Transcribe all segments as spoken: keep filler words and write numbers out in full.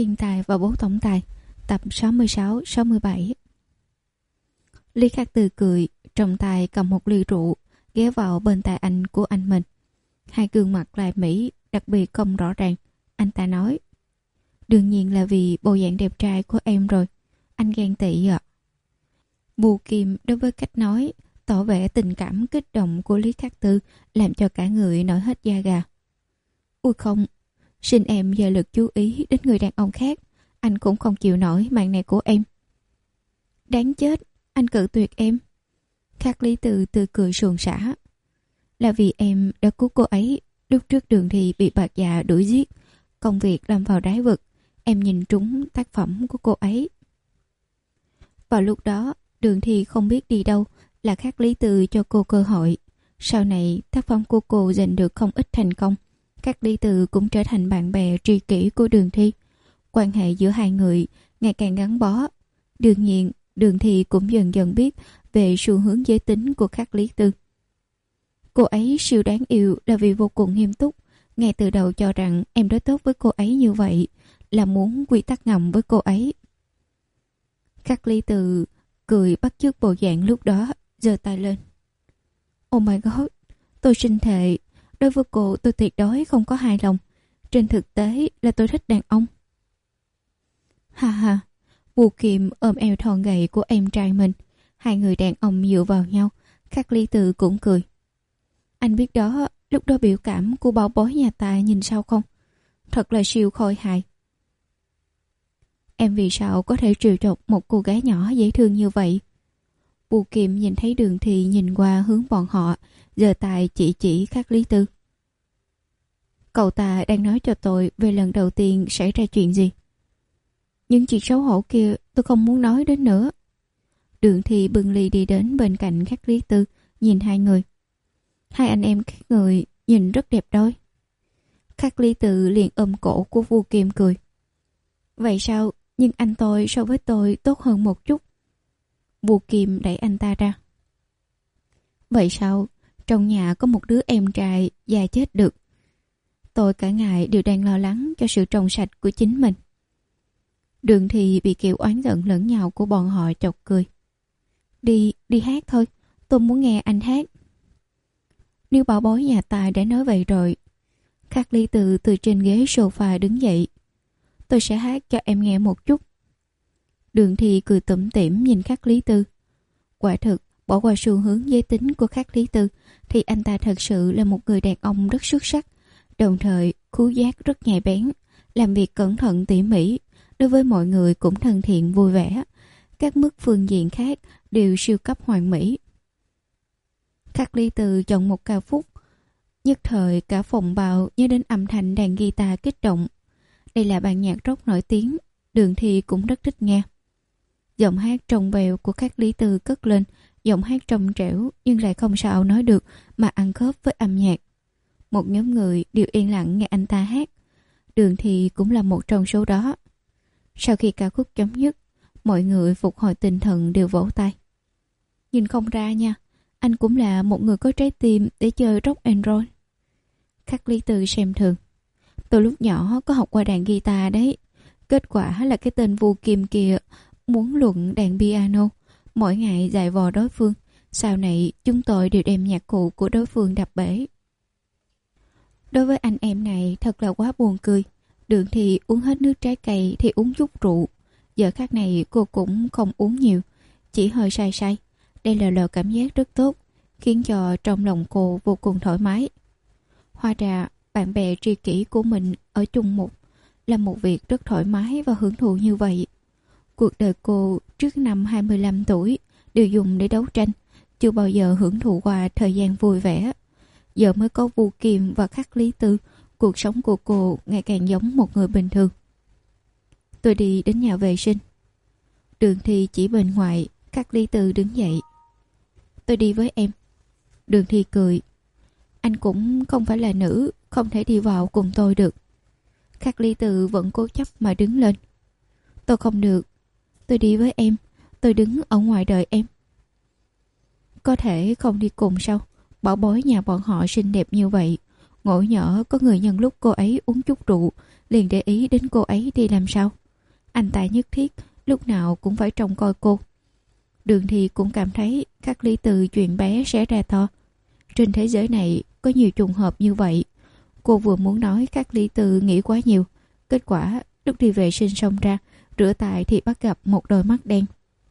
Thiên tài và bố tổng tài, tập sáu mươi sáu sáu mươi bảy. Lý Khắc Tư cười, trong tay cầm một ly rượu, ghé vào bên tai anh của anh mình. Hai gương mặt lại mỹ, đặc biệt không rõ ràng. Anh ta nói: "Đương nhiên là vì bộ dạng đẹp trai của em rồi. Anh ghen tị ạ." À. Bù Kim đối với cách nói, tỏ vẻ tình cảm kích động của Lý Khắc Tư làm cho cả người nổi hết da gà. "Ui không, xin em giờ lực chú ý đến người đàn ông khác. Anh cũng không chịu nổi màn này của em." "Đáng chết, anh cự tuyệt em." Khắc Lý Tư tươi cười suồng sã. "Là vì em đã cứu cô ấy. Lúc trước Đường Thì bị bạc dạ đuổi giết, công việc lâm vào đáy vực. Em nhìn trúng tác phẩm của cô ấy." Vào lúc đó, Đường Thì không biết đi đâu, là Khắc Lý Tư cho cô cơ hội. Sau này, tác phẩm của cô giành được không ít thành công. Khắc Lý Tư cũng trở thành bạn bè tri kỷ của Đường Thi. Quan hệ giữa hai người ngày càng gắn bó. Đương nhiên, Đường Thi cũng dần dần biết về xu hướng giới tính của Khắc Lý Tư. Cô ấy siêu đáng yêu là vì vô cùng nghiêm túc. Ngay từ đầu cho rằng em đối tốt với cô ấy như vậy là muốn quy tắc ngầm với cô ấy. Khắc Lý Tư cười bắt chước bộ dạng lúc đó, giơ tay lên. "Oh my god, tôi xin thề, đối với cô tôi tuyệt đối không có hài lòng. Trên thực tế là tôi thích đàn ông." Ha ha, Bù Kiệm ôm eo thon gầy của em trai mình. Hai người đàn ông dựa vào nhau. Khắc Lý Tư cũng cười. "Anh biết đó, lúc đó biểu cảm của bảo bối nhà ta nhìn sao không? Thật là siêu khôi hài. Em vì sao có thể trêu chọc một cô gái nhỏ dễ thương như vậy?" Bù Kiệm nhìn thấy Đường Thì nhìn qua hướng bọn họ, giơ tay chỉ chỉ Khắc Lý Tư. "Cậu ta đang nói cho tôi về lần đầu tiên xảy ra chuyện gì. Những chuyện xấu hổ kia tôi không muốn nói đến nữa." Đường Thì bưng ly đi đến bên cạnh Khắc Lý Tư, nhìn hai người. Hai anh em khác người nhìn rất đẹp đôi. Khắc Lý Tư liền ôm cổ của Vu Kiệm cười. "Vậy sao? Nhưng anh tôi so với tôi tốt hơn một chút." Vu Kiệm đẩy anh ta ra. "Vậy sao? Trong nhà có một đứa em trai già chết được. Tôi cả ngày đều đang lo lắng cho sự trong sạch của chính mình." Đường Thì bị kiểu oán giận lẫn nhau của bọn họ chọc cười. Đi, đi hát thôi. Tôi muốn nghe anh hát." "Nếu bảo bối nhà ta đã nói vậy rồi." Khắc Lý Tư từ trên ghế sofa đứng dậy. "Tôi sẽ hát cho em nghe một chút." Đường Thì cười tủm tỉm nhìn Khắc Lý Tư. Quả thực, bỏ qua xu hướng giới tính của Khắc Lý Tư thì anh ta thật sự là một người đàn ông rất xuất sắc, đồng thời khứu giác rất nhạy bén, làm việc cẩn thận tỉ mỉ, đối với mọi người cũng thân thiện vui vẻ. Các mức phương diện khác đều siêu cấp hoàn mỹ. Khắc Lý Tư chọn một ca khúc, nhất thời cả phòng bạo nhớ đến âm thanh đàn guitar kích động. Đây là ban nhạc rock nổi tiếng, Đường Thì cũng rất thích nghe. Giọng hát trong veo của Khắc Lý Tư cất lên, giọng hát trong trẻo nhưng lại không sao nói được mà ăn khớp với âm nhạc. Một nhóm người đều yên lặng nghe anh ta hát. Đường Thì cũng là một trong số đó. Sau khi ca khúc chấm dứt, mọi người phục hồi tinh thần đều vỗ tay. "Nhìn không ra nha, anh cũng là một người có trái tim để chơi rock and roll." Khắc Lý Tư xem thường. "Tôi lúc nhỏ có học qua đàn guitar đấy. Kết quả là cái tên Vu Kiệm kia muốn luận đàn piano, mỗi ngày dạy vò đối phương. Sau này chúng tôi đều đem nhạc cụ của đối phương đập bể." Đối với anh em này thật là quá buồn cười. Đường Thì uống hết nước trái cây thì uống chút rượu. Giờ khác này cô cũng không uống nhiều, chỉ hơi say say. Đây là loại cảm giác rất tốt, khiến cho trong lòng cô vô cùng thoải mái. Hóa ra bạn bè tri kỷ của mình ở chung một là một việc rất thoải mái và hưởng thụ như vậy. Cuộc đời cô trước năm hai mươi lăm tuổi đều dùng để đấu tranh, chưa bao giờ hưởng thụ qua thời gian vui vẻ. Giờ mới có Vu Kiệm và Khắc Lý Tư, cuộc sống của cô ngày càng giống một người bình thường. "Tôi đi đến nhà vệ sinh." Đường Thì chỉ bên ngoài. Khắc Lý Tư đứng dậy. "Tôi đi với em." Đường Thì cười. "Anh cũng không phải là nữ, không thể đi vào cùng tôi được." Khắc Lý Tư vẫn cố chấp mà đứng lên. "Tôi không được. Tôi đi với em. Tôi đứng ở ngoài đợi em." "Có thể không đi cùng sao? Bảo bối nhà bọn họ xinh đẹp như vậy, Ngộ nhỡ có người nhân lúc cô ấy uống chút rượu liền để ý đến cô ấy thì làm sao? Anh ta nhất thiết lúc nào cũng phải trông coi cô. Đường Thi cũng cảm thấy Khắc Lý từ chuyện bé sẽ ra to. Trên thế giới này có nhiều trùng hợp như vậy. Cô vừa muốn nói Khắc Lý từ nghĩ quá nhiều, kết quả lúc đi vệ sinh xong ra rửa tay thì bắt gặp một đôi mắt đen.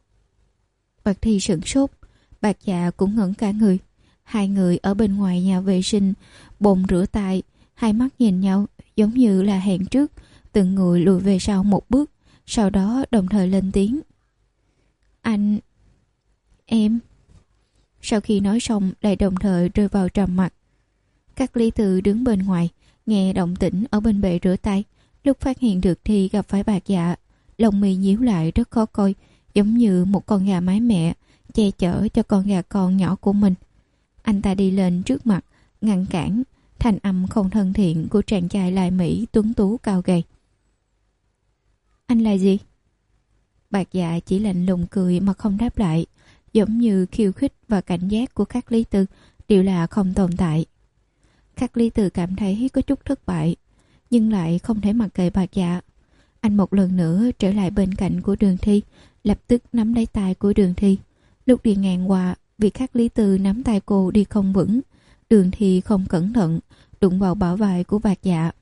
Bạc Thi sửng sốt, Bạc Dạ cũng ngẩn cả người. Hai người ở bên ngoài nhà vệ sinh bồn rửa tay, hai mắt nhìn nhau giống như là hẹn trước, từng người lùi về sau một bước, sau đó đồng thời lên tiếng. Anh... Em... Sau khi nói xong lại đồng thời rơi vào trầm mặc. Các Lý Từ đứng bên ngoài, nghe động tĩnh ở bên bệ rửa tay, lúc phát hiện được thì gặp phải Bạc Dạ, lông mi nhíu lại rất khó coi, giống như một con gà mái mẹ che chở cho con gà con nhỏ của mình. Anh ta đi lên trước mặt, ngăn cản, thanh âm không thân thiện của chàng trai Lai Mỹ tuấn tú cao gầy. Anh là gì? Bạc Dạ chỉ lạnh lùng cười mà không đáp lại, giống như khiêu khích và cảnh giác của các Lý Tư đều là không tồn tại. Các Lý Tư cảm thấy có chút thất bại, nhưng lại không thể mặc kệ Bạc Dạ. Anh một lần nữa trở lại bên cạnh của Đường Thi, lập tức nắm lấy tay của Đường Thi. Lúc đi ngang qua, vì các Lý Tư nắm tay cô đi không vững, Đường Thi không cẩn thận đụng vào bả vai của Bạc Dạ.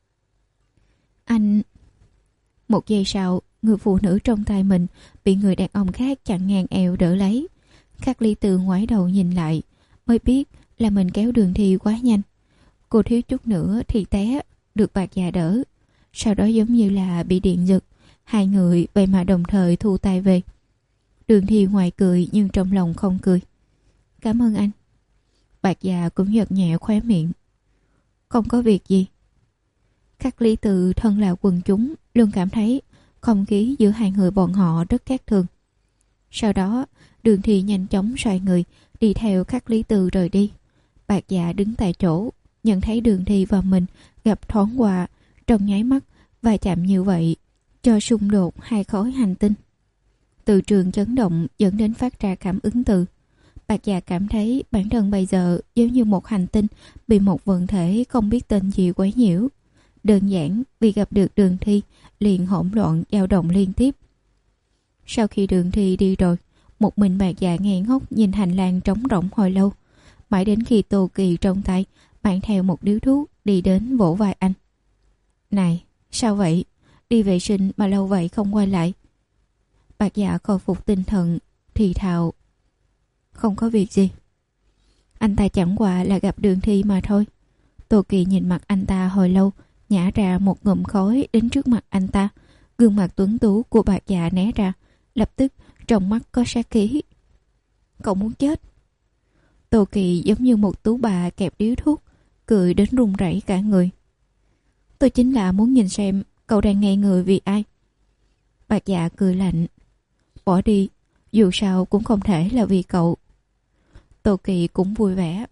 Anh... Một giây sau, người phụ nữ trong tay mình bị người đàn ông khác chặn ngang eo đỡ lấy. Khắc Lý Từ ngoái đầu nhìn lại, mới biết là mình kéo Đường Thi quá nhanh. Cô thiếu chút nữa thì té, được Bạc Dạ đỡ. Sau đó giống như là bị điện giật, hai người vậy mà đồng thời thu tay về. Đường Thi ngoài cười nhưng trong lòng không cười. Cảm ơn anh. Bạc Dạ cũng giật nhẹ khóe miệng. Không có việc gì. Khắc Lý Từ thân là quần chúng luôn cảm thấy không khí giữa hai người bọn họ rất khác thường. Sau đó Đường Thi nhanh chóng xoay người đi theo Khắc Lý Từ rời đi. Bạc Dạ đứng tại chỗ, nhận thấy Đường Thi và mình gặp thoáng qua trong nháy mắt, va chạm như vậy cho xung đột hai khối hành tinh. Từ trường chấn động dẫn đến phát ra cảm ứng từ. Bạc Dạ cảm thấy bản thân bây giờ giống như một hành tinh bị một vận thể không biết tên gì quấy nhiễu. Đơn giản vì gặp được Đường Thi liền hỗn loạn dao động liên tiếp. Sau khi Đường Thi đi rồi, một mình Bạc Dạ ngây ngốc nhìn hành lang trống rỗng hồi lâu, mãi đến khi Tô Kỳ trong tay mang theo một điếu thuốc đi đến vỗ vai anh. Này, sao vậy? Đi vệ sinh mà lâu vậy không quay lại. Bạc Dạ khôi phục tinh thần thì thào. Không có việc gì. Anh ta chẳng qua là gặp Đường Thi mà thôi. Tô Kỳ nhìn mặt anh ta hồi lâu, nhả ra một ngụm khói đến trước mặt anh ta. Gương mặt tuấn tú của Bạc Dạ né ra, lập tức trong mắt có sát khí. Cậu muốn chết. Tô Kỳ giống như một tú bà kẹp điếu thuốc, cười đến run rẩy cả người. Tôi chính là muốn nhìn xem cậu đang ngây người vì ai. Bạc Dạ cười lạnh. Bỏ đi, dù sao cũng không thể là vì cậu. Tô Kỳ cũng vui vẻ.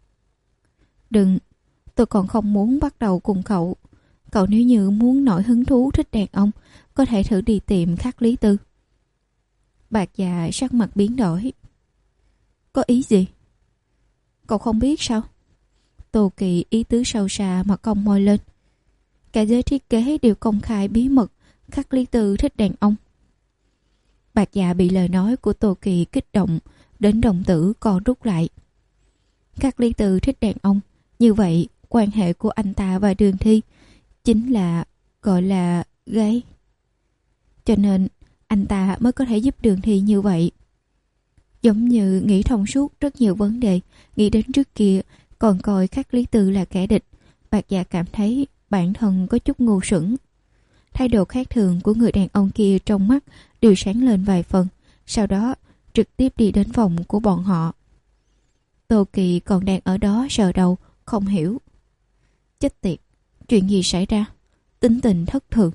Đừng, tôi còn không muốn bắt đầu cùng cậu. Cậu nếu như muốn nổi hứng thú thích đàn ông, có thể thử đi tìm Khắc Lý Tư. Bạc Dạ sắc mặt biến đổi. Có ý gì? Cậu không biết sao? Tô Kỳ ý tứ sâu xa mà cong môi lên. Cả giới thiết kế đều công khai bí mật Khắc Lý Tư thích đàn ông. Bạc Dạ bị lời nói của Tô Kỳ kích động đến đồng tử co rút lại. Khắc Lý Tư thích đàn ông, như vậy quan hệ của anh ta và Đường Thi chính là gọi là gay. Cho nên anh ta mới có thể giúp Đường Thi như vậy. Giống như nghĩ thông suốt rất nhiều vấn đề, nghĩ đến trước kia còn coi Khắc Lý Tư là kẻ địch. Bạc Dạ cảm thấy bản thân có chút ngu xuẩn. Thái độ khác thường của người đàn ông kia trong mắt đều sáng lên vài phần, sau đó trực tiếp đi đến phòng của bọn họ. Tô Kỳ còn đang ở đó sờ đầu, không hiểu. Chết tiệt, chuyện gì xảy ra? Tính tình thất thường.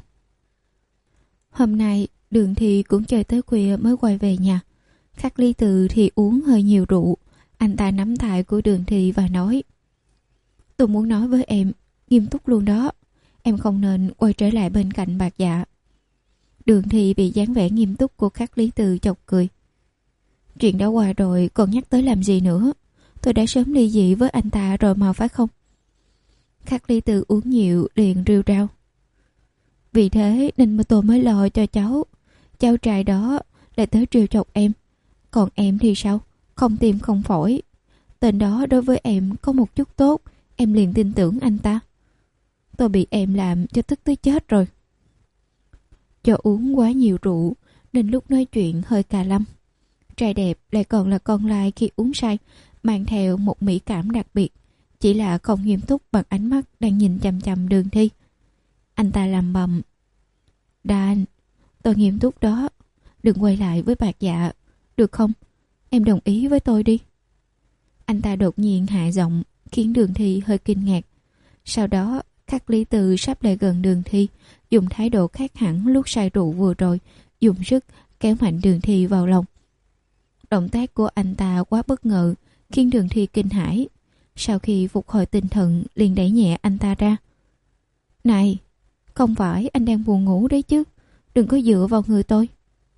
Hôm nay Đường Thi cũng chơi tới khuya mới quay về nhà. Khắc Lý Từ thì uống hơi nhiều rượu. Anh ta nắm tay của Đường Thi và nói: Tôi muốn nói với em, nghiêm túc luôn đó. Em không nên quay trở lại bên cạnh Bạc Dạ. Đường Thi bị dáng vẻ nghiêm túc của Khắc Lý Từ chọc cười. Chuyện đã qua rồi còn nhắc tới làm gì nữa? Tôi đã sớm ly dị với anh ta rồi mà phải không? Khắc Ly Tư uống nhiều liền rêu rao. Vì thế nên mà tôi mới lo cho cháu. Cháu trai đó lại tới trêu chọc em. Còn em thì sao? Không tim không phổi. Tên đó đối với em có một chút tốt, em liền tin tưởng anh ta. Tôi bị em làm cho tức tới chết rồi. Do uống quá nhiều rượu nên lúc nói chuyện hơi cà lâm. Trai đẹp lại còn là con lai khi uống say, mang theo một mỹ cảm đặc biệt, chỉ là không nghiêm túc bằng ánh mắt đang nhìn chằm chằm Đường Thi. Anh ta lầm bầm. Dan, tôi nghiêm túc đó. Đừng quay lại với Bạc Dạ, được không? Em đồng ý với tôi đi. Anh ta đột nhiên hạ giọng, khiến Đường Thi hơi kinh ngạc. Sau đó, Khắc Lý Từ sắp lại gần Đường Thi, dùng thái độ khác hẳn lúc say rượu vừa rồi, dùng sức kéo mạnh Đường Thi vào lòng. Động tác của anh ta quá bất ngờ, khiến Đường Thi kinh hãi. Sau khi phục hồi tinh thần, liền đẩy nhẹ anh ta ra. Này, không phải anh đang buồn ngủ đấy chứ, đừng có dựa vào người tôi.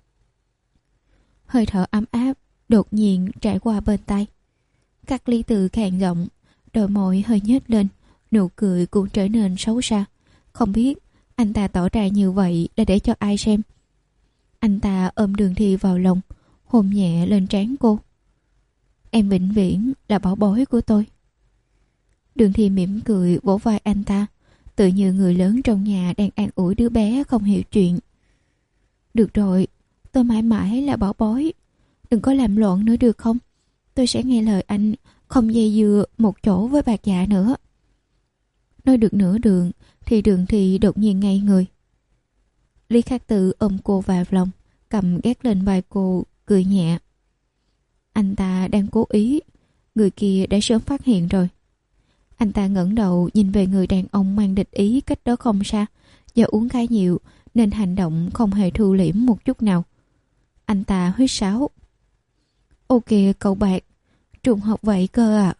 Hơi thở ấm áp đột nhiên trải qua bên tay. Khắc Lý Từ khàn giọng, đôi môi hơi nhếch lên, nụ cười cũng trở nên xấu xa. Không biết anh ta tỏ ra như vậy là để cho ai xem. Anh ta ôm Đường Thi vào lòng, hôn nhẹ lên trán cô. Em vĩnh viễn là bảo bối của tôi. Đường Thi mỉm cười vỗ vai anh ta, tự như người lớn trong nhà đang an ủi đứa bé không hiểu chuyện. Được rồi, tôi mãi mãi là bảo bối. Đừng có làm loạn nữa được không? Tôi sẽ nghe lời anh, không dây dưa một chỗ với Bạc Dạ nữa. Nói được nửa đường thì Đường Thi đột nhiên ngây người. Lý Khắc Tự ôm cô vào lòng, cầm gác lên vai cô, cười nhẹ. Anh ta đang cố ý, người kia đã sớm phát hiện rồi. Anh ta ngẩng đầu nhìn về người đàn ông mang địch ý cách đó không xa. Do uống khá nhiều nên hành động không hề thu liễm một chút nào. Anh ta huýt sáo. Ô kìa cậu Bạc, trùng hợp vậy cơ à.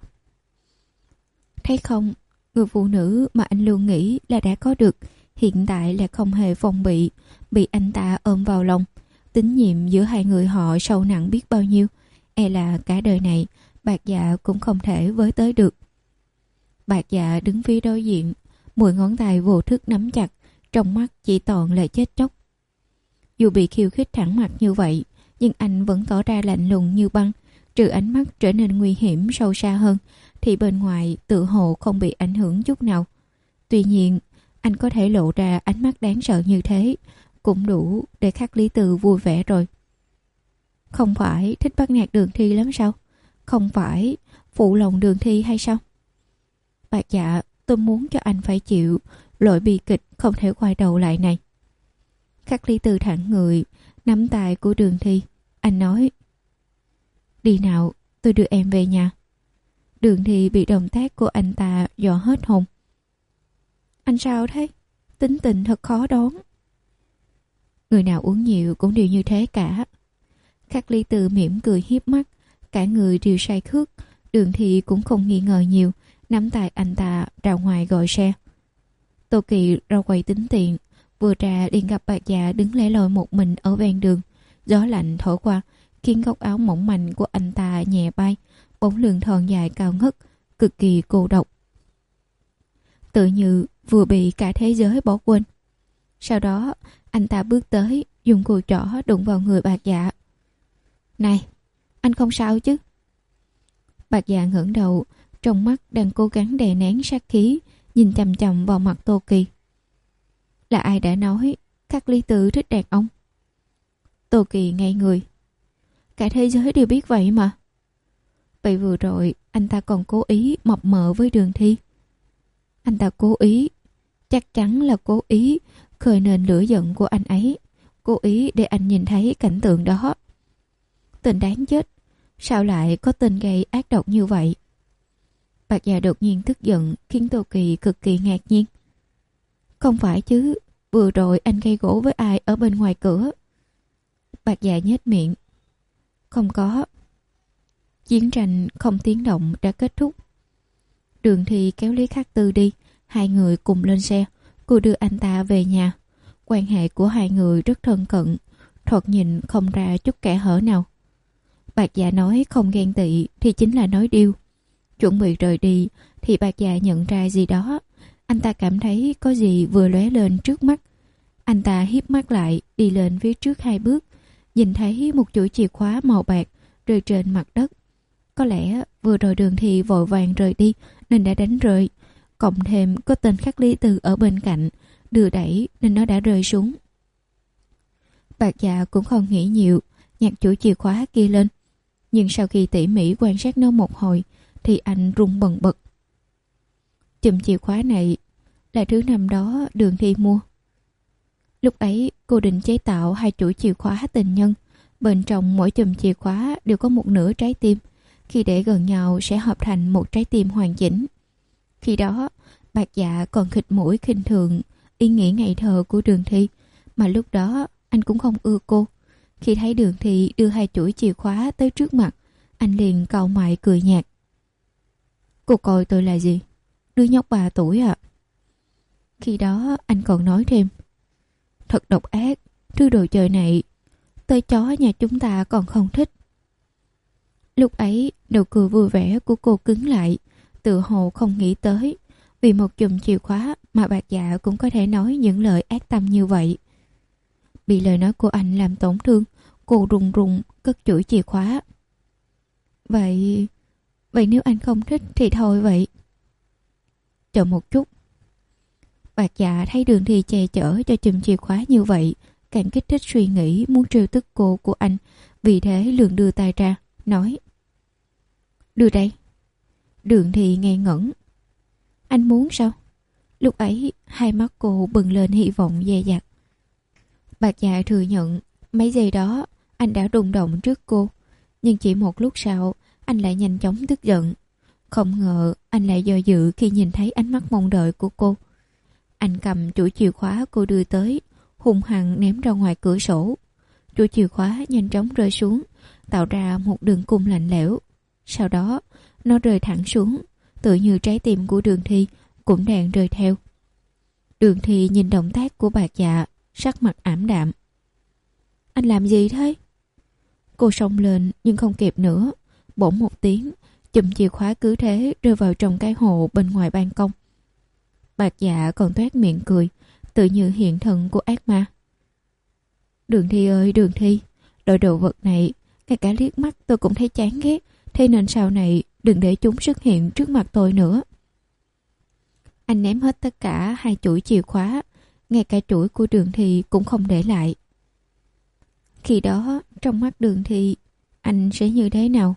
Thấy không, người phụ nữ mà anh luôn nghĩ là đã có được, hiện tại là không hề phòng bị, bị anh ta ôm vào lòng. Tín nhiệm giữa hai người họ sâu nặng biết bao nhiêu, e là cả đời này Bạc Dạ cũng không thể với tới được. Bạc Dạ đứng phía đối diện, mười ngón tay vô thức nắm chặt, trong mắt chỉ toàn là chết chóc. Dù bị khiêu khích thẳng mặt như vậy, nhưng anh vẫn tỏ ra lạnh lùng như băng, trừ ánh mắt trở nên nguy hiểm sâu xa hơn, thì bên ngoài tự hồ không bị ảnh hưởng chút nào. Tuy nhiên, anh có thể lộ ra ánh mắt đáng sợ như thế, cũng đủ để Khắc Lý Từ vui vẻ rồi. Không phải thích bắt nạt Đường Thi lắm sao? Không phải phụ lòng Đường Thi hay sao? Bạc Dạ, tôi muốn cho anh phải chịu lỗi bi kịch không thể quay đầu lại này. Khắc Lý Từ thẳng người, nắm tay của Đường Thi. Anh nói, đi nào, tôi đưa em về nhà. Đường Thi bị động tác của anh ta dọa hết hồn. Anh sao thế? Tính tình thật khó đoán. Người nào uống nhiều cũng đều như thế cả. Khắc Lý Từ mỉm cười hiếp mắt, cả người đều say khướt. Đường Thi cũng không nghi ngờ nhiều, nắm tay anh ta ra ngoài gọi xe. Tô Kỳ ra quầy tính tiền, vừa ra liền gặp Bạc Dạ đứng lẻ loi một mình ở ven đường. Gió lạnh thổi qua, khiến góc áo mỏng manh của anh ta nhẹ bay, bóng lưng thon dài cao ngất, cực kỳ cô độc. Tự như vừa bị cả thế giới bỏ quên. Sau đó, anh ta bước tới, dùng cùi trỏ đụng vào người Bạc Dạ. Này, anh không sao chứ? Bạc Dạ ngẩng đầu, trong mắt đang cố gắng đè nén sát khí, nhìn chằm chằm vào mặt Tô Kỳ. Là ai đã nói Khắc Lý Từ thích đàn ông? Tô Kỳ ngây người. Cả thế giới đều biết vậy mà. Vậy vừa rồi anh ta còn cố ý mập mờ với Đường Thi. Anh ta cố ý, chắc chắn là cố ý khơi nên lửa giận của anh ấy, cố ý để anh nhìn thấy cảnh tượng đó. Tên đáng chết, sao lại có tên gây ác độc như vậy? Bạc Dạ đột nhiên tức giận khiến Tô Kỳ cực kỳ ngạc nhiên. Không phải chứ, vừa rồi anh gây gỗ với ai ở bên ngoài cửa? Bạc Dạ nhếch miệng. Không có. Chiến tranh không tiếng động đã kết thúc. Đường Thi kéo Lý Khắc Tư đi, hai người cùng lên xe. Cô đưa anh ta về nhà. Quan hệ của hai người rất thân cận, thoạt nhìn không ra chút kẽ hở nào. Bạc Dạ nói không ghen tị thì chính là nói điêu. Chuẩn bị rời đi thì Bạc Dạ nhận ra gì đó, Anh ta cảm thấy có gì vừa lóe lên trước mắt. Anh ta híp mắt lại, đi lên phía trước hai bước, nhìn thấy một chuỗi chìa khóa màu bạc rơi trên mặt đất. Có lẽ vừa rồi Đường Thi vội vàng rời đi nên đã đánh rơi, cộng thêm có tên khắc Lý Tư ở bên cạnh đưa đẩy nên nó đã rơi xuống. Bạc Dạ cũng không nghĩ nhiều, nhặt chuỗi chìa khóa kia lên, nhưng sau khi tỉ mỉ quan sát nó một hồi thì anh run bần bật. Chùm chìa khóa này là thứ năm đó Đường Thi mua. Lúc ấy cô định chế tạo hai chuỗi chìa khóa tình nhân, bên trong mỗi chùm chìa khóa đều có một nửa trái tim, khi để gần nhau sẽ hợp thành một trái tim hoàn chỉnh. Khi đó Bạc Dạ còn khịt mũi khinh thường ý nghĩ ngây thơ của Đường Thi, mà lúc đó anh cũng không ưa cô. Khi thấy Đường Thi đưa hai chuỗi chìa khóa tới trước mặt, anh liền cau mày cười nhạt. Cô coi tôi là gì? Đứa nhóc ba tuổi à? Khi đó anh còn nói thêm, thật độc ác, thứ đồ chơi này tới chó nhà chúng ta còn không thích. Lúc ấy nụ cười vui vẻ của cô cứng lại, tự hồ không nghĩ tới vì một chùm chìa khóa mà Bạc Dạ cũng có thể nói những lời ác tâm như vậy. Bị lời nói của anh làm tổn thương, cô run run cất chuỗi chìa khóa. Vậy... Vậy nếu anh không thích thì thôi vậy. Chờ một chút. Bạc Dạ thấy Đường Thi che chở cho chùm chìa khóa như vậy, càng kích thích suy nghĩ muốn trêu tức cô của anh. Vì thế liền đưa tay ra, nói, đưa đây. Đường Thi ngây ngẩn. Anh muốn sao? Lúc ấy hai mắt cô bừng lên hy vọng dè dặt. Bạc Dạ thừa nhận mấy giây đó anh đã rung động trước cô, nhưng chỉ một lúc sau anh lại nhanh chóng tức giận. Không ngờ anh lại do dự khi nhìn thấy ánh mắt mong đợi của cô. Anh cầm chuỗi chìa khóa cô đưa tới, hung hăng ném ra ngoài cửa sổ. Chuỗi chìa khóa nhanh chóng rơi xuống, tạo ra một đường cung lạnh lẽo. Sau đó nó rơi thẳng xuống, tựa như trái tim của Đường Thi cũng đang rơi theo. Đường Thi nhìn động tác của Bạc Dạ, sắc mặt ảm đạm. Anh làm gì thế? Cô xông lên nhưng không kịp nữa. Bỗng một tiếng, chùm chìa khóa cứ thế rơi vào trong cái hồ bên ngoài ban công. Bạc Dạ còn toét miệng cười, tự như hiện thân của ác ma. Đường Thi ơi Đường Thi, loại đồ vật này ngay cả liếc mắt tôi cũng thấy chán ghét, thế nên sau này đừng để chúng xuất hiện trước mặt tôi nữa. Anh ném hết tất cả hai chuỗi chìa khóa, ngay cả chuỗi của Đường Thi cũng không để lại. Khi đó trong mắt Đường Thi anh sẽ như thế nào?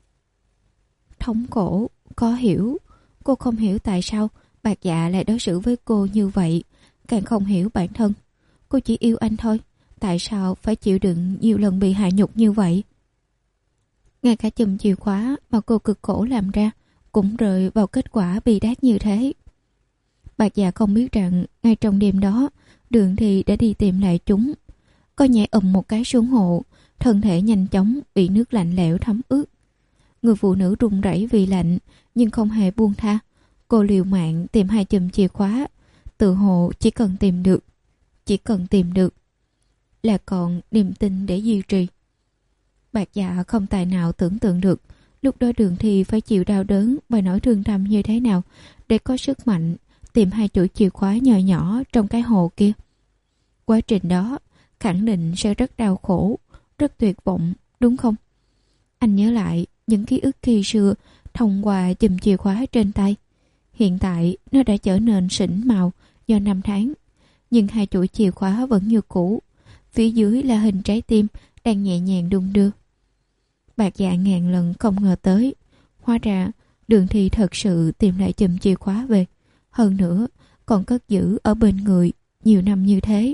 Thống khổ, khó hiểu. Cô không hiểu tại sao Bạc Dạ lại đối xử với cô như vậy, càng không hiểu bản thân. Cô chỉ yêu anh thôi, tại sao phải chịu đựng nhiều lần bị hạ nhục như vậy? Ngay cả chùm chìa khóa mà cô cực khổ làm ra cũng rơi vào kết quả bi đát như thế. Bạc Dạ không biết rằng ngay trong đêm đó Đường Thi đã đi tìm lại chúng. Cô nhảy ầm một cái xuống hồ, thân thể nhanh chóng bị nước lạnh lẽo thấm ướt. Người phụ nữ run rẩy vì lạnh nhưng không hề buông tha. Cô liều mạng tìm hai chùm chìa khóa, tự hồ chỉ cần tìm được, chỉ cần tìm được là còn niềm tin để duy trì. Bạc Dạ không tài nào tưởng tượng được lúc đó Đường Thi phải chịu đau đớn và nỗi thương tâm như thế nào để có sức mạnh tìm hai chuỗi chìa khóa nhỏ nhỏ trong cái hồ kia. Quá trình đó khẳng định sẽ rất đau khổ, rất tuyệt vọng, đúng không? Anh nhớ lại những ký ức khi xưa thông qua chùm chìa khóa trên tay. Hiện tại nó đã trở nên xỉn màu do năm tháng, nhưng hai chuỗi chìa khóa vẫn như cũ. Phía dưới là hình trái tim đang nhẹ nhàng đung đưa. Bạc Dạ ngàn lần không ngờ tới, hóa ra Đường Thi thật sự tìm lại chùm chìa khóa về, hơn nữa còn cất giữ ở bên người nhiều năm như thế.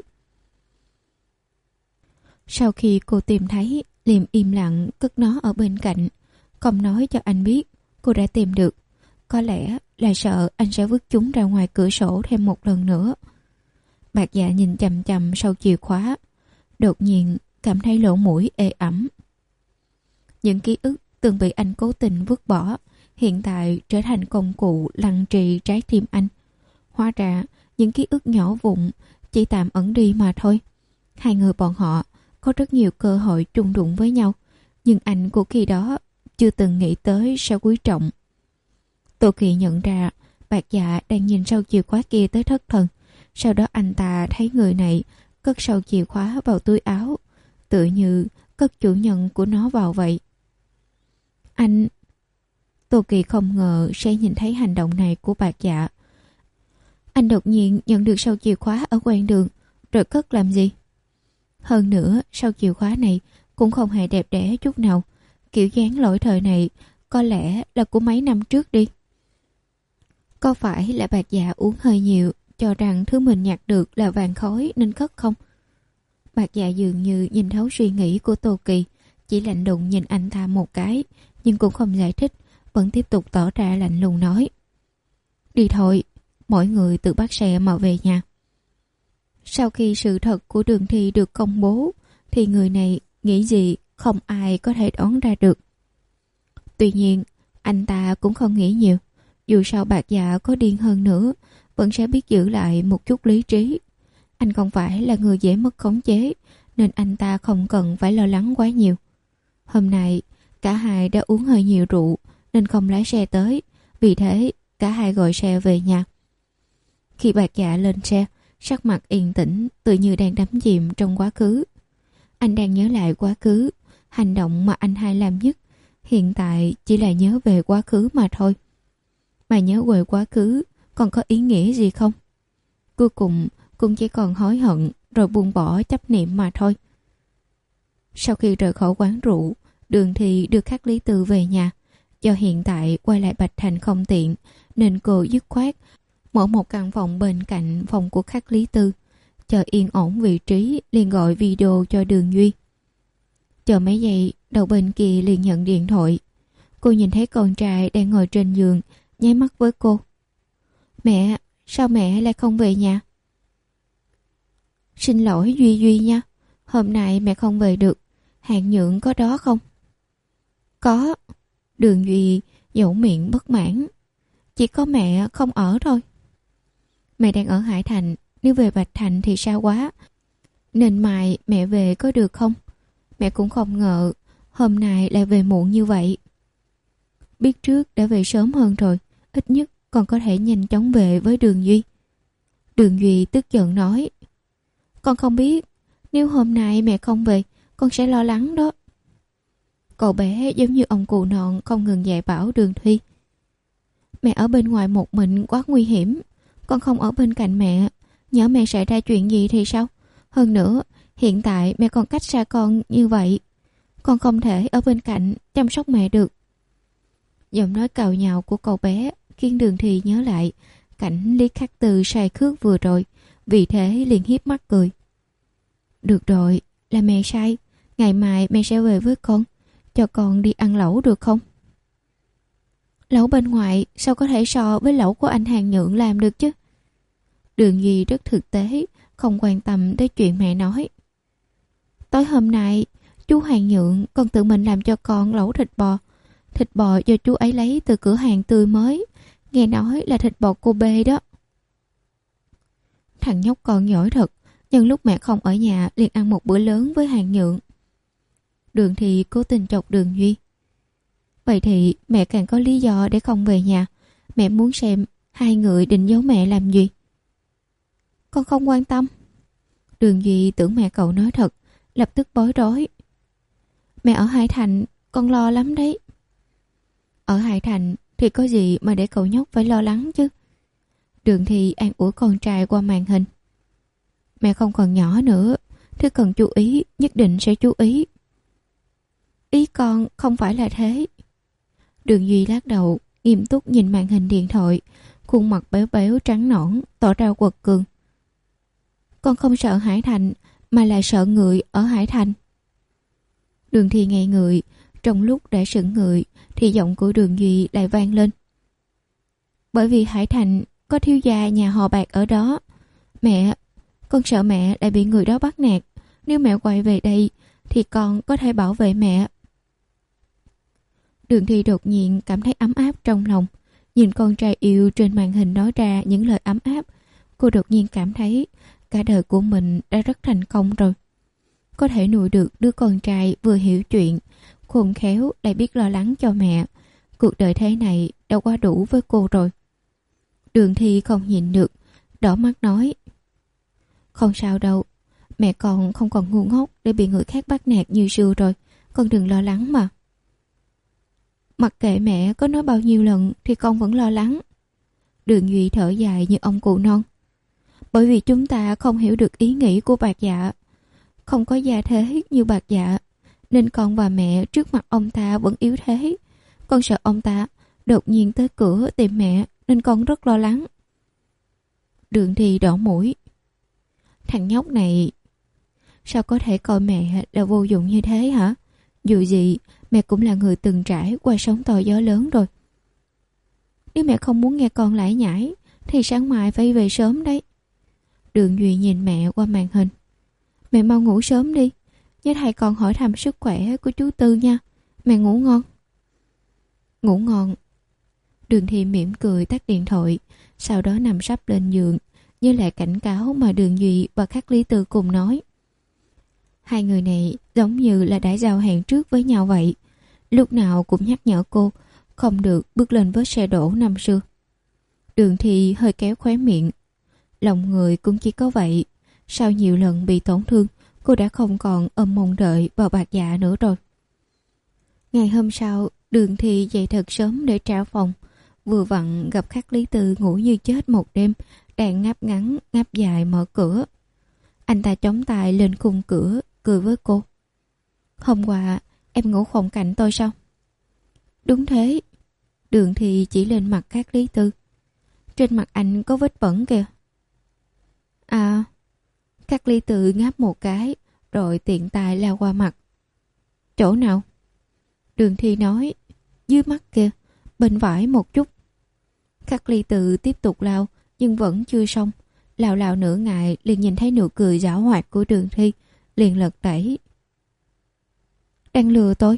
Sau khi cô tìm thấy, liền im lặng cất nó ở bên cạnh, không nói cho anh biết cô đã tìm được. Có lẽ là sợ anh sẽ vứt chúng ra ngoài cửa sổ thêm một lần nữa. Bạc Dạ nhìn chằm chằm sau chìa khóa, đột nhiên cảm thấy lỗ mũi ê ẩm. Những ký ức từng bị anh cố tình vứt bỏ hiện tại trở thành công cụ lăng trì trái tim anh. Hóa ra những ký ức nhỏ vụn chỉ tạm ẩn đi mà thôi. Hai người bọn họ có rất nhiều cơ hội chung đụng với nhau, nhưng anh của khi đó chưa từng nghĩ tới sẽ quý trọng. Tô Kỳ nhận ra Bạc Dạ đang nhìn sau chìa khóa kia tới thất thần. Sau đó anh ta thấy người này cất sau chìa khóa vào túi áo, tựa như cất chủ nhân của nó vào vậy. Anh... Tô Kỳ không ngờ sẽ nhìn thấy hành động này của Bạc Dạ. Anh đột nhiên nhận được sau chìa khóa ở quán đường, rồi cất làm gì? Hơn nữa, sau chìa khóa này cũng không hề đẹp đẽ chút nào. Kiểu dáng lỗi thời này có lẽ là của mấy năm trước đi. Có phải là Bạc Dạ uống hơi nhiều, cho rằng thứ mình nhặt được là vàng khói nên cất không? Bạc Dạ dường như nhìn thấu suy nghĩ của Tô Kỳ, chỉ lạnh lùng nhìn anh ta một cái, nhưng cũng không giải thích, vẫn tiếp tục tỏ ra lạnh lùng nói. Đi thôi, mỗi người tự bắt xe mà về nhà. Sau khi sự thật của Đường Thi được công bố, thì người này nghĩ gì không ai có thể đoán ra được. Tuy nhiên, anh ta cũng không nghĩ nhiều. Dù sao Bạc Dạ có điên hơn nữa, vẫn sẽ biết giữ lại một chút lý trí. Anh không phải là người dễ mất khống chế, nên anh ta không cần phải lo lắng quá nhiều. Hôm nay, cả hai đã uống hơi nhiều rượu, nên không lái xe tới. Vì thế, cả hai gọi xe về nhà. Khi Bạc Dạ lên xe, sắc mặt yên tĩnh, tự như đang đắm chìm trong quá khứ. Anh đang nhớ lại quá khứ, hành động mà anh hay làm nhất. Hiện tại chỉ là nhớ về quá khứ mà thôi. Mà nhớ về quá khứ còn có ý nghĩa gì không? Cuối cùng cũng chỉ còn hối hận rồi buông bỏ chấp niệm mà thôi. Sau khi rời khỏi quán rượu, Đường Thi đưa Khắc Lý Tư về nhà. Do hiện tại quay lại Bạch Thành không tiện, nên cô dứt khoát mở một căn phòng bên cạnh phòng của Khắc Lý Tư. Chờ yên ổn vị trí liền gọi video cho Đường Duy. Chờ mấy giây, đầu bên kia liền nhận điện thoại. Cô nhìn thấy con trai đang ngồi trên giường, nháy mắt với cô. Mẹ, sao mẹ lại không về nhà? Xin lỗi Duy Duy nha, hôm nay mẹ không về được. Hạn Nhượng có đó không? Có. Đường Duy dẫu miệng bất mãn. Chỉ có mẹ không ở thôi. Mẹ đang ở Hải Thành, nếu về Bạch Thành thì sao quá. Nên mai mẹ về có được không? Mẹ cũng không ngờ hôm nay lại về muộn như vậy. Biết trước đã về sớm hơn rồi, ít nhất còn có thể nhanh chóng về với Đường Duy. Đường Duy tức giận nói. Con không biết, nếu hôm nay mẹ không về, con sẽ lo lắng đó. Cậu bé giống như ông cụ non không ngừng dạy bảo Đường Thi. Mẹ ở bên ngoài một mình quá nguy hiểm, con không ở bên cạnh mẹ, nhỡ mẹ xảy ra chuyện gì thì sao? Hơn nữa, hiện tại mẹ còn cách xa con như vậy, con không thể ở bên cạnh chăm sóc mẹ được. Giọng nói cào nhào của cậu bé khiến Đường Thi nhớ lại cảnh Lý Khắc Từ say khước vừa rồi, vì thế liền hiếp mắt cười. Được rồi, là mẹ sai, ngày mai mẹ sẽ về với con, cho con đi ăn lẩu được không? Lẩu bên ngoài sao có thể so với lẩu của anh Hàn Nhượng làm được chứ? Đường Duy rất thực tế, không quan tâm tới chuyện mẹ nói. Tối hôm nay, chú Hàn Nhượng còn tự mình làm cho con lẩu thịt bò. Thịt bò do chú ấy lấy từ cửa hàng tươi mới, nghe nói là thịt bò Kobe đó. Thằng nhóc con giỏi thật, nhân lúc mẹ không ở nhà liền ăn một bữa lớn với Hàn Nhượng. Đường Thị cố tình chọc Đường Duy. Vậy thì mẹ càng có lý do để không về nhà. Mẹ muốn xem hai người định giấu mẹ làm gì. Con không quan tâm. Đường Duy tưởng mẹ cậu nói thật, lập tức bối rối. Mẹ ở Hải Thành, con lo lắm đấy. Ở Hải Thành thì có gì mà để cậu nhóc phải lo lắng chứ? Đường Thị an ủi con trai qua màn hình. Mẹ không còn nhỏ nữa, thứ cần chú ý nhất định sẽ chú ý. Ý con không phải là thế. Đường Duy lắc đầu, nghiêm túc nhìn màn hình điện thoại, khuôn mặt béo béo trắng nõn, tỏ ra quật cường. Con không sợ Hải Thành, mà là sợ người ở Hải Thành. Đường Thi ngây người, trong lúc đã sững người thì giọng của Đường Duy lại vang lên. Bởi vì Hải Thành có thiếu gia nhà họ Bạc ở đó. Mẹ, con sợ mẹ lại bị người đó bắt nạt. Nếu mẹ quay về đây thì con có thể bảo vệ mẹ. Đường Thi đột nhiên cảm thấy ấm áp trong lòng. Nhìn con trai yêu trên màn hình nói ra những lời ấm áp, cô đột nhiên cảm thấy cả đời của mình đã rất thành công rồi. Có thể nuôi được đứa con trai vừa hiểu chuyện, khôn khéo lại biết lo lắng cho mẹ. Cuộc đời thế này đã quá đủ với cô rồi. Đường Thi không nhìn được, đỏ mắt nói. Không sao đâu, mẹ con không còn ngu ngốc để bị người khác bắt nạt như xưa rồi, con đừng lo lắng mà. Mặc kệ mẹ có nói bao nhiêu lần thì con vẫn lo lắng. Đường Duy thở dài như ông cụ non. Bởi vì chúng ta không hiểu được ý nghĩ của Bạc Dạ, không có gia thế như Bạc Dạ, nên con và mẹ trước mặt ông ta vẫn yếu thế. Con sợ ông ta đột nhiên tới cửa tìm mẹ nên con rất lo lắng. Đường Thi đỏ mũi. Thằng nhóc này sao có thể coi mẹ là vô dụng như thế hả? Dù gì mẹ cũng là người từng trải qua sóng to gió lớn rồi. Nếu mẹ không muốn nghe con lải nhải thì sáng mai phải về sớm đấy. Đường Duy nhìn mẹ qua màn hình. Mẹ mau ngủ sớm đi, nhớ thầy con hỏi thăm sức khỏe của chú Tư nha. Mẹ ngủ ngon. Ngủ ngon. Đường Thi mỉm cười tắt điện thoại, sau đó nằm sấp lên giường, nhớ lại cảnh cáo mà Đường Duy và Khắc Lý Tư cùng nói. Hai người này giống như là đã giao hẹn trước với nhau vậy, lúc nào cũng nhắc nhở cô không được bước lên vết xe đổ năm xưa. Đường Thi hơi kéo khóe miệng. Lòng người cũng chỉ có vậy, sau nhiều lần bị tổn thương, cô đã không còn ôm mong đợi vào Bạc Dạ nữa rồi. Ngày hôm sau, Đường Thi dậy thật sớm để trả phòng. Vừa vặn gặp Khắc Lý Tư ngủ như chết một đêm, đang ngáp ngắn ngáp dài mở cửa. Anh ta chống tay lên khung cửa, cười với cô. Hôm qua em ngủ phòng cạnh tôi sao? Đúng thế. Đường Thi chỉ lên mặt Khắc Lý Tư. Trên mặt anh có vết bẩn kìa. À. Khắc Lý Tư ngáp một cái, rồi tiện tay lao qua mặt. Chỗ nào? Đường Thi nói. Dưới mắt kìa, bên phải một chút. Khắc Lý Tư tiếp tục lao, nhưng vẫn chưa xong. Lào lào nửa ngày liền nhìn thấy nụ cười giảo hoạt của Đường Thi, liền lật đẩy. Đang lừa tôi?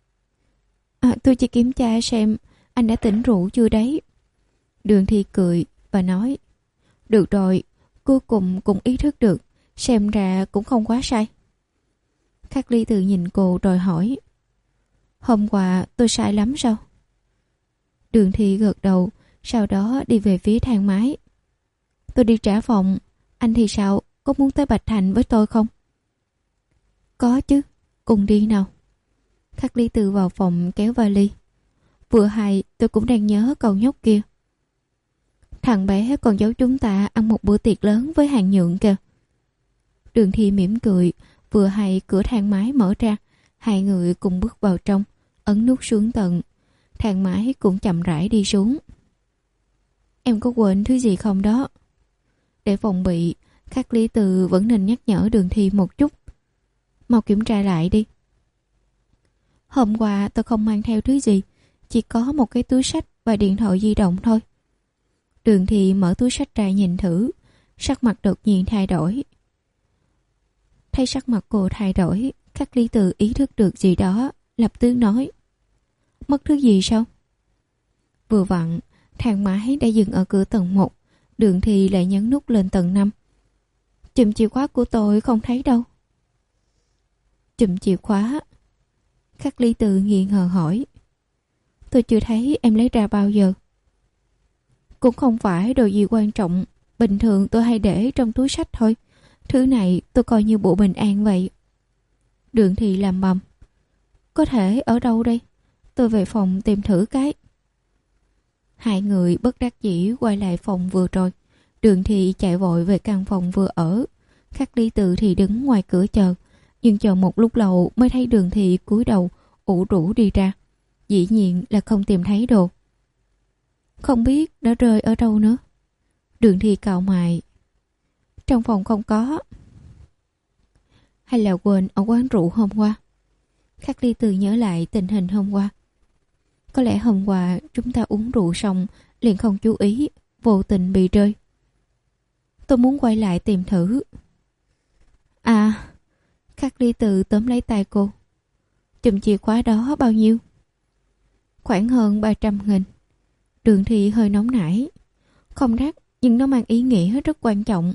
À, tôi chỉ kiểm tra xem anh đã tỉnh rượu chưa đấy. Đường Thi cười và nói. Được rồi, cuối cùng cũng ý thức được, xem ra cũng không quá sai. Khắc Lý Tư nhìn cô rồi hỏi. Hôm qua tôi sai lắm sao? Đường Thi gật đầu, sau đó đi về phía thang máy. Tôi đi trả phòng, anh thì sao, có muốn tới Bạch Thành với tôi không? Có chứ, cùng đi nào. Khắc Lý Tư vào phòng kéo vali. Vừa hay tôi cũng đang nhớ cậu nhóc kia. Thằng bé còn giấu chúng ta ăn một bữa tiệc lớn với Hàng Nhượng kìa. Đường Thi mỉm cười, vừa hay cửa thang máy mở ra, hai người cùng bước vào trong, ấn nút xuống tầng. Thang máy cũng chậm rãi đi xuống. Em có quên thứ gì không đó? Để phòng bị, Khắc Lý Tư vẫn nên nhắc nhở Đường Thi một chút. Mau kiểm tra lại đi. Hôm qua tôi không mang theo thứ gì, chỉ có một cái túi xách và điện thoại di động thôi. Đường Thi mở túi xách ra nhìn thử, sắc mặt đột nhiên thay đổi. Thấy sắc mặt cô thay đổi, Khắc Lý Tư ý thức được gì đó, lập tức nói. Mất thứ gì sao? Vừa vặn, thang máy đã dừng ở cửa tầng một, Đường Thi lại nhấn nút lên tầng năm. Chùm chìa khóa của tôi không thấy đâu. Chùm chìa khóa? Khắc Lý Tư nghi ngờ hỏi. Tôi chưa thấy em lấy ra bao giờ. Cũng không phải đồ gì quan trọng, bình thường tôi hay để trong túi xách thôi. Thứ này tôi coi như bộ bình an vậy. Đường Thi làm bầm. Có thể ở đâu đây? Tôi về phòng tìm thử cái. Hai người bất đắc dĩ quay lại phòng vừa rồi. Đường Thi chạy vội về căn phòng vừa ở. Khắc Lý Tư thì đứng ngoài cửa chờ. Nhưng chờ một lúc lâu mới thấy Đường Thi cúi đầu ủ rũ đi ra. Dĩ nhiên là không tìm thấy đồ. Không biết đã rơi ở đâu nữa. Đường Thi cau mày. Trong phòng không có. Hay là quên ở quán rượu hôm qua? Khắc Lý Tư nhớ lại tình hình hôm qua. Có lẽ hôm qua chúng ta uống rượu xong liền không chú ý, vô tình bị rơi. Tôi muốn quay lại tìm thử. À, Khắc Lý Tư tóm lấy tay cô. Chùm chìa khóa đó bao nhiêu? Khoảng hơn ba trăm nghìn. Đường Thi hơi nóng nảy. Không đắt, nhưng nó mang ý nghĩa rất quan trọng.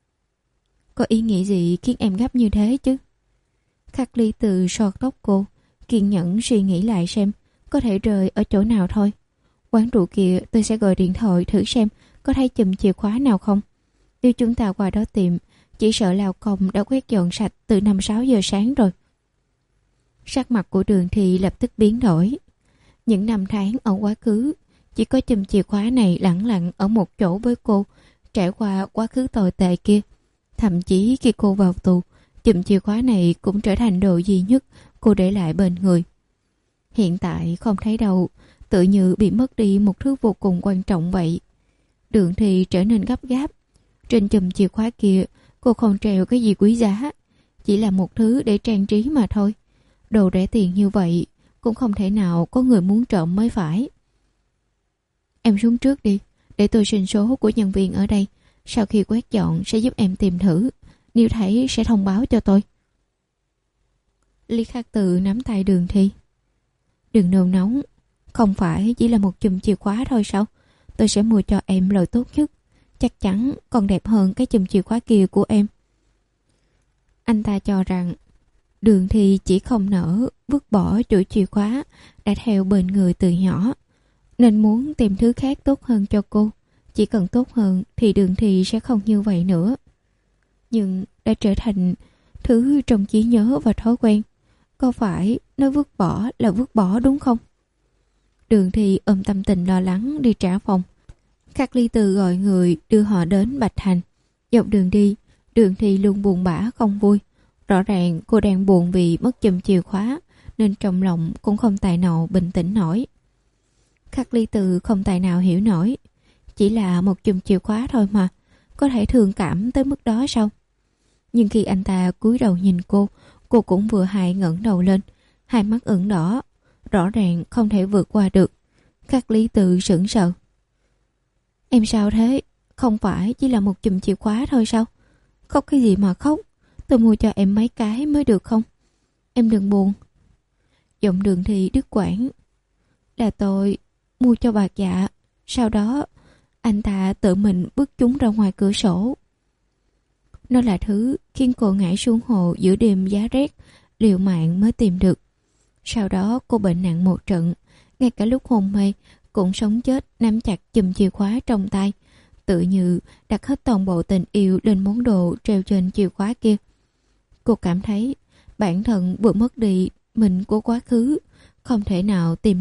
Có ý nghĩa gì khiến em gấp như thế chứ? Khắc Lý Tư sọt tóc cô, kiên nhẫn suy nghĩ lại xem có thể rơi ở chỗ nào thôi. Quán rượu kia tôi sẽ gọi điện thoại thử xem có thấy chùm chìa khóa nào không? Nếu chúng ta qua đó tìm, chỉ sợ Lao Công đã quét dọn sạch từ năm sáu giờ sáng rồi. Sắc mặt của Đường Thị lập tức biến đổi. Những năm tháng ở quá khứ, chỉ có chùm chìa khóa này lẳng lặng ở một chỗ với cô, trải qua quá khứ tồi tệ kia. Thậm chí khi cô vào tù, chùm chìa khóa này cũng trở thành đồ duy nhất cô để lại bên người. Hiện tại không thấy đâu, tự như bị mất đi một thứ vô cùng quan trọng vậy. Đường Thị trở nên gấp gáp. Trên chùm chìa khóa kia, cô không treo cái gì quý giá, chỉ là một thứ để trang trí mà thôi. Đồ rẻ tiền như vậy, cũng không thể nào có người muốn trộm mới phải. Em xuống trước đi, để tôi xin số của nhân viên ở đây. Sau khi quét dọn sẽ giúp em tìm thử, nếu thấy sẽ thông báo cho tôi. Lý Khắc Tự nắm tay Đường Thị. Đừng nôn nóng, không phải chỉ là một chùm chìa khóa thôi sao? Tôi sẽ mua cho em loại tốt nhất, chắc chắn còn đẹp hơn cái chùm chìa khóa kia của em. Anh ta cho rằng Đường Thị chỉ không nỡ vứt bỏ chuỗi chìa khóa đã theo bên người từ nhỏ, nên muốn tìm thứ khác tốt hơn cho cô. Chỉ cần tốt hơn thì Đường Thị sẽ không như vậy nữa. Nhưng đã trở thành thứ trong trí nhớ và thói quen. Có phải nói vứt bỏ là vứt bỏ đúng không? Đường Thị ôm tâm tình lo lắng đi trả phòng. Khắc Ly Từ gọi người đưa họ đến Bạch Thành. Dọc đường đi, Đường Thị luôn buồn bã không vui. Rõ ràng cô đang buồn vì mất chùm chìa khóa, nên trong lòng cũng không tài nào bình tĩnh nổi. Khắc Ly Từ không tài nào hiểu nổi. Chỉ là một chùm chìa khóa thôi mà, có thể thương cảm tới mức đó sao? Nhưng khi anh ta cúi đầu nhìn cô, cô cũng vừa hại ngẩng đầu lên, hai mắt ửng đỏ, rõ ràng không thể vượt qua được. Khắc Ly Từ sững sờ. Em sao thế? Không phải chỉ là một chùm chìa khóa thôi sao? Khóc cái gì mà khóc? Tôi mua cho em mấy cái mới được không? Em đừng buồn. Giọng Đường Thị đứt quãng. Là tôi mua cho bạc dạ. Sau đó anh ta tự mình bước chúng ra ngoài cửa sổ. Nó là thứ khiến cô ngã xuống hồ giữa đêm giá rét, liều mạng mới tìm được. Sau đó cô bệnh nặng một trận, ngay cả lúc hôn mê cũng sống chết nắm chặt chùm chìa khóa trong tay, tự như đặt hết toàn bộ tình yêu lên món đồ treo trên chìa khóa kia. Cô cảm thấy bản thân vừa mất đi mình của quá khứ, không thể nào tìm